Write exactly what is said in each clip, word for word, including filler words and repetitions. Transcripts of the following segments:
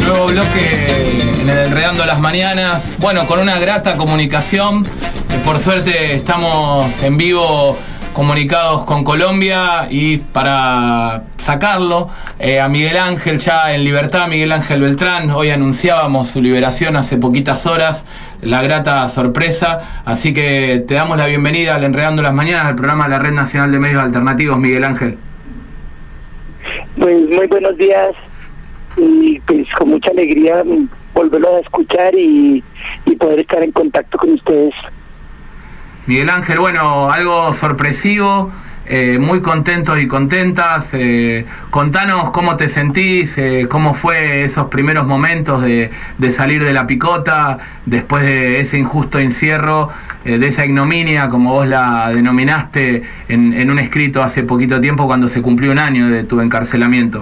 nuevo bloque en el Enredando las Mañanas. Bueno, con una grata comunicación. Por suerte estamos en vivo comunicados con Colombia y para sacarlo eh, a Miguel Ángel ya en libertad, Miguel Ángel Beltrán. Hoy anunciábamos su liberación hace poquitas horas, la grata sorpresa. Así que te damos la bienvenida al Enredando las Mañanas, al programa de la Red Nacional de Medios Alternativos, Miguel Ángel. Pues muy buenos días y pues con mucha alegría volverlo a escuchar y, y poder estar en contacto con ustedes. Miguel Ángel, bueno, algo sorpresivo, eh, muy contentos y contentas. Eh, contanos cómo te sentís, eh, cómo fue esos primeros momentos de, de salir de la picota, después de ese injusto encierro, eh, de esa ignominia, como vos la denominaste en, en un escrito hace poquito tiempo cuando se cumplió un año de tu encarcelamiento.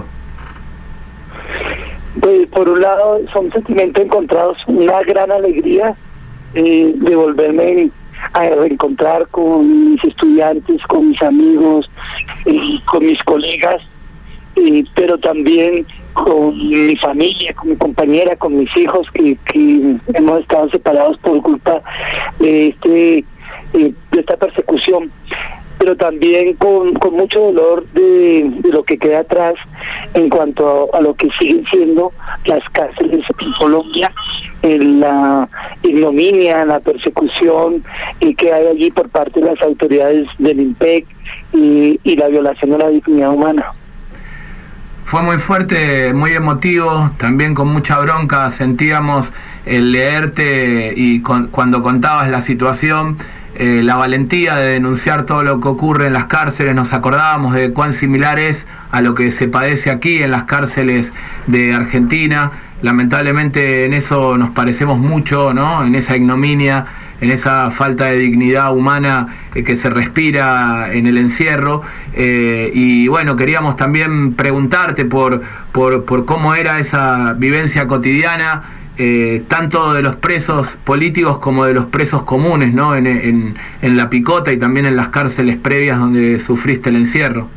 Pues por un lado son sentimientos encontrados, una gran alegría eh, de volverme a reencontrar con mis estudiantes, con mis amigos, eh, con mis colegas, eh, pero también con mi familia, con mi compañera, con mis hijos que, que hemos estado separados por culpa de este eh, de esta persecución, pero también con, con mucho dolor de, de lo que queda atrás en cuanto a, a lo que siguen siendo las cárceles en Colombia, en la ignominia, la persecución eh, que hay allí por parte de las autoridades del IMPEC y, y la violación de la dignidad humana. Fue muy fuerte, muy emotivo, también con mucha bronca sentíamos el leerte y con, cuando contabas la situación, eh, la valentía de denunciar todo lo que ocurre en las cárceles. Nos acordábamos de cuán similar es a lo que se padece aquí en las cárceles de Argentina. Lamentablemente en eso nos parecemos mucho, ¿no? En esa ignominia, en esa falta de dignidad humana eh, que se respira en el encierro. Eh, y bueno, queríamos también preguntarte por, por, por cómo era esa vivencia cotidiana, eh, tanto de los presos políticos como de los presos comunes, ¿no? En, en, en la picota y también en las cárceles previas donde sufriste el encierro.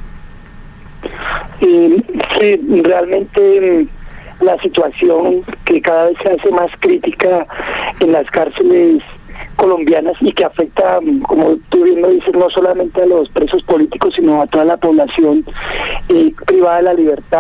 Y, sí, realmente la situación que cada vez se hace más crítica en las cárceles colombianas y que afecta, como tú bien lo dices, no solamente a los presos políticos, sino a toda la población eh, privada de la libertad,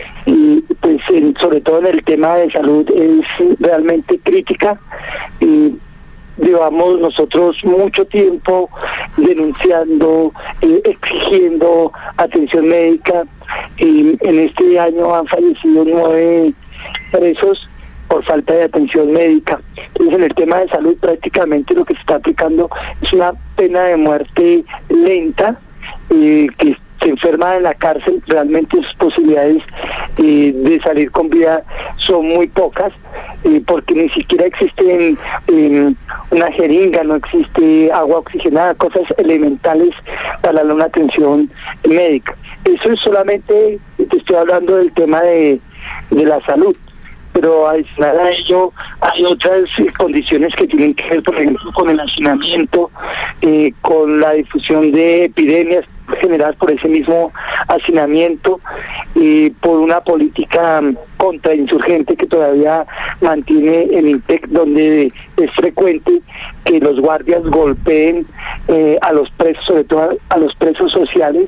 y pues en, sobre todo en el tema de salud es realmente crítica. Y llevamos nosotros mucho tiempo denunciando, eh, exigiendo atención médica, y en este año han fallecido nueve presos por falta de atención médica. Entonces, en el tema de salud prácticamente lo que se está aplicando es una pena de muerte lenta, eh, que se enferma en la cárcel. Realmente sus posibilidades eh, de salir con vida son muy pocas, eh, porque ni siquiera existe eh, una jeringa, no existe agua oxigenada, cosas elementales para darle una atención médica. Eso es solamente, te estoy hablando del tema de, de la salud, pero adicional a ello hay otras condiciones que tienen que ver, por ejemplo, con el hacinamiento, eh, con la difusión de epidemias generadas por ese mismo hacinamiento, y por una política contrainsurgente que todavía mantiene el IMPEC, donde es frecuente que los guardias golpeen eh, a los presos, sobre todo a, a los presos sociales,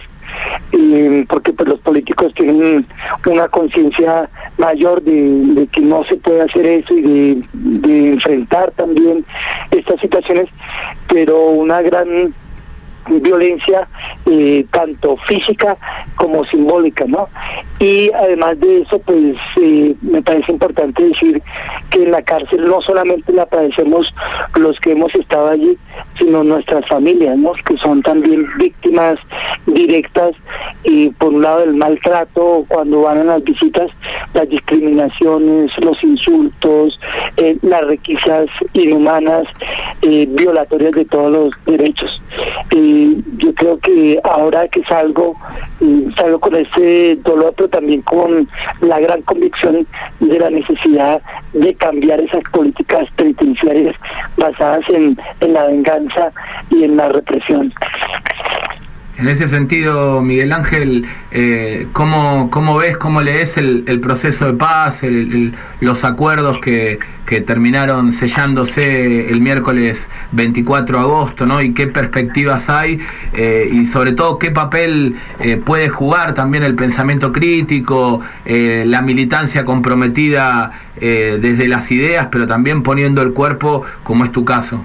eh, porque pues los políticos tienen una conciencia mayor de, de que no se puede hacer eso y de, de enfrentar también estas situaciones, pero una gran violencia eh, tanto física como simbólica, ¿no? Y además de eso, pues eh, me parece importante decir que en la cárcel no solamente la padecemos los que hemos estado allí, sino nuestras familias, ¿no? Que son también víctimas directas, y por un lado del maltrato cuando van a las visitas, las discriminaciones, los insultos, eh, las requisas inhumanas, eh, violatorias de todos los derechos. Eh, yo creo que ahora que salgo, eh, salgo con este dolor, pero también con la gran convicción de la necesidad de cambiar esas políticas penitenciarias basadas en, en la venganza y en la represión. En ese sentido, Miguel Ángel, eh, ¿cómo, ¿cómo ves, cómo lees el, el proceso de paz, el, el, los acuerdos que, que terminaron sellándose el miércoles veinticuatro de agosto, ¿no? Y qué perspectivas hay, eh, y sobre todo qué papel eh, puede jugar también el pensamiento crítico, eh, la militancia comprometida eh, desde las ideas, pero también poniendo el cuerpo, como es tu caso?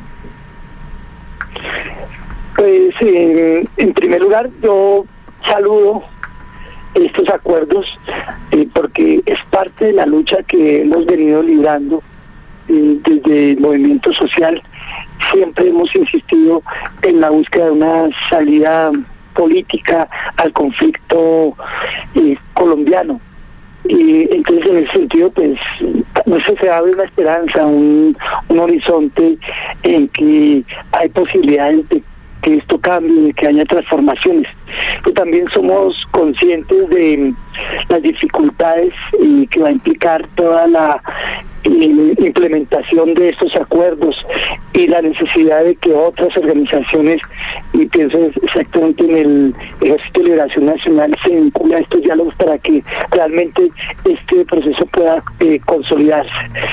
Pues eh, en primer lugar yo saludo estos acuerdos eh, porque es parte de la lucha que hemos venido librando eh, desde el movimiento social. Siempre hemos insistido en la búsqueda de una salida política al conflicto eh, colombiano. Y entonces en ese sentido pues no sé, se abre una esperanza, un, un horizonte en que hay posibilidades de que esto cambie, de que haya transformaciones. Pero también somos conscientes de las dificultades eh, que va a implicar toda la eh, implementación de estos acuerdos y la necesidad de que otras organizaciones, y pienso exactamente en el Ejército de Liberación Nacional, se vinculen a estos diálogos para que realmente este proceso pueda eh, consolidarse.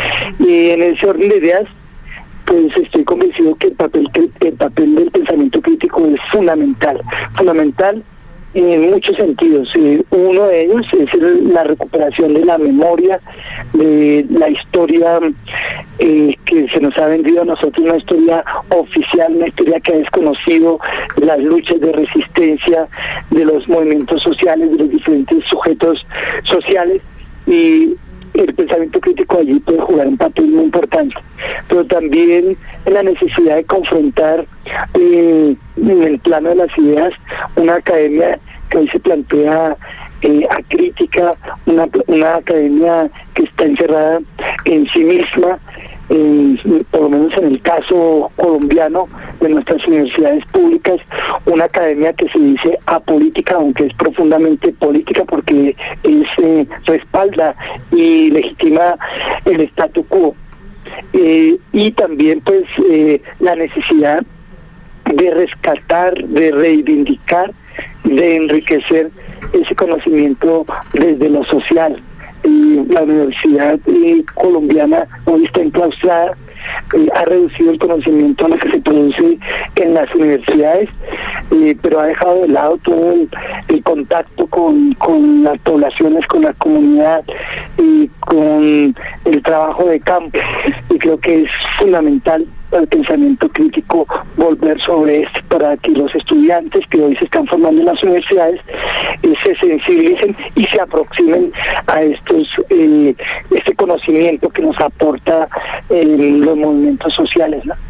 Y en ese orden de ideas, pues estoy convencido que el papel que el papel del pensamiento crítico es fundamental, fundamental en muchos sentidos. Eh, uno de ellos es el, la recuperación de la memoria, de la historia eh, que se nos ha vendido a nosotros, una historia oficial, una historia que ha desconocido las luchas de resistencia de los movimientos sociales, de los diferentes sujetos sociales, y el pensamiento crítico allí puede jugar un papel muy importante, pero también en la necesidad de confrontar eh, en el plano de las ideas una academia que hoy se plantea eh, acrítica, una, una academia que está encerrada en sí misma, eh, por lo menos en el caso colombiano de nuestras universidades públicas, una academia que se dice apolítica, aunque es profundamente política porque es, eh, respalda y legitima el statu quo. Eh, y también pues eh, la necesidad de rescatar, de reivindicar, de enriquecer ese conocimiento desde lo social. Y la universidad eh, colombiana hoy está enclaustrada, eh, ha reducido el conocimiento a lo que se produce en las universidades, eh, pero ha dejado de lado todo el, el contacto con, con las poblaciones, con la comunidad, y con el trabajo de campo. Y creo que es fundamental el pensamiento crítico volver sobre esto para que los estudiantes que hoy se están formando en las universidades eh, se sensibilicen y se aproximen a estos eh, este conocimiento que nos aporta eh, los movimientos sociales, ¿no?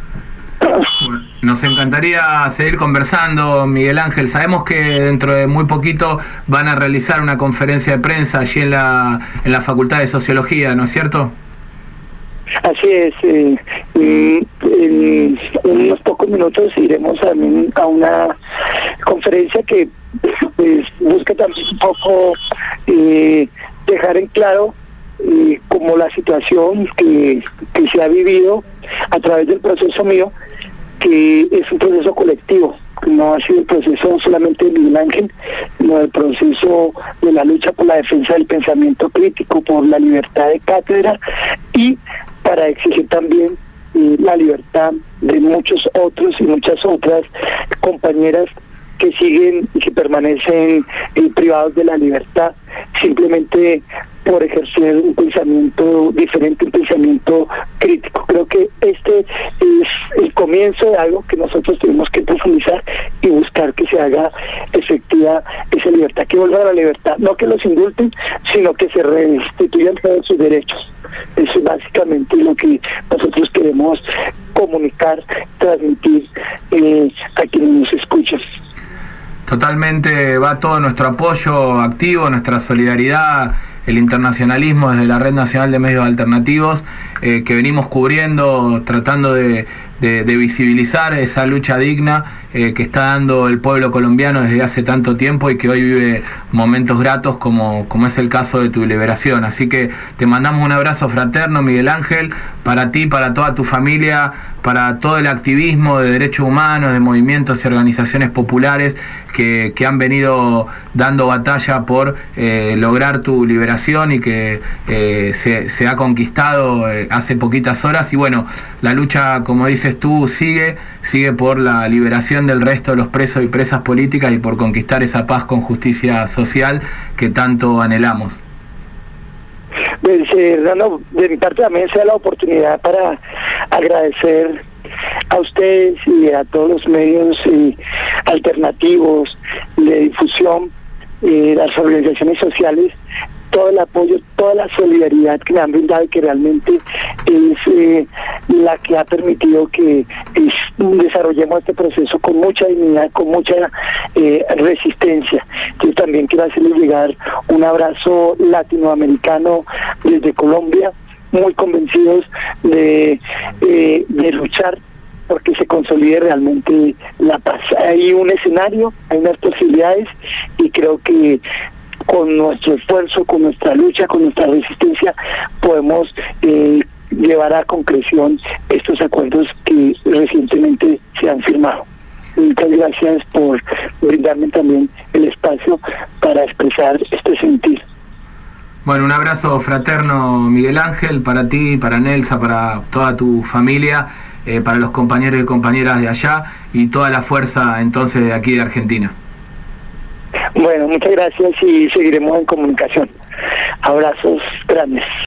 Nos encantaría seguir conversando, Miguel Ángel. Sabemos que dentro de muy poquito van a realizar una conferencia de prensa allí en la en la Facultad de Sociología, ¿no es cierto? Así es, eh, en unos pocos minutos iremos también a una conferencia que pues, busca también un poco eh, dejar en claro eh, como la situación que, que se ha vivido a través del proceso mío, que es un proceso colectivo, que no ha sido el proceso solamente de Miguel Ángel, sino el proceso de la lucha por la defensa del pensamiento crítico, por la libertad de cátedra y para exigir también eh, la libertad de muchos otros y muchas otras compañeras que siguen y que permanecen eh, privados de la libertad simplemente por ejercer un pensamiento diferente, un pensamiento crítico. Creo que este es el comienzo de algo que nosotros tenemos que profundizar y buscar que se haga efectiva esa libertad, que vuelva a la libertad, no que los indulten, sino que se restituyan todos sus derechos. Eso es básicamente lo que nosotros queremos comunicar, transmitir eh, a quienes nos escuchan. Totalmente, va todo nuestro apoyo activo, nuestra solidaridad, el internacionalismo desde la Red Nacional de Medios Alternativos, eh, que venimos cubriendo, tratando de, de, de visibilizar esa lucha digna eh, que está dando el pueblo colombiano desde hace tanto tiempo y que hoy vive momentos gratos como, como es el caso de tu liberación. Así que te mandamos un abrazo fraterno, Miguel Ángel, para ti, para toda tu familia, para todo el activismo de derechos humanos, de movimientos y organizaciones populares que, que han venido dando batalla por eh, lograr tu liberación y que eh, se, se ha conquistado eh, hace poquitas horas. Y bueno, la lucha, como dices tú, sigue, sigue por la liberación del resto de los presos y presas políticas y por conquistar esa paz con justicia social que tanto anhelamos. Pues, eh, Hernando, de mi parte también sea la oportunidad para agradecer a ustedes y a todos los medios eh, alternativos de difusión, eh, las organizaciones sociales, todo el apoyo, toda la solidaridad que me han brindado y que realmente es eh, la que ha permitido que es, desarrollemos este proceso con mucha dignidad, con mucha eh, resistencia. Yo también quiero hacerles llegar un abrazo latinoamericano desde Colombia, muy convencidos de, eh, de luchar porque se consolide realmente la paz. Hay un escenario, hay unas posibilidades y creo que con nuestro esfuerzo, con nuestra lucha, con nuestra resistencia, podemos eh, llevar a concreción estos acuerdos que recientemente se han firmado. Muchas gracias por brindarme también el espacio para expresar este sentir. Bueno, un abrazo fraterno, Miguel Ángel, para ti, para Nelsa, para toda tu familia, eh, para los compañeros y compañeras de allá y toda la fuerza entonces de aquí de Argentina. Bueno, muchas gracias y seguiremos en comunicación. Abrazos grandes.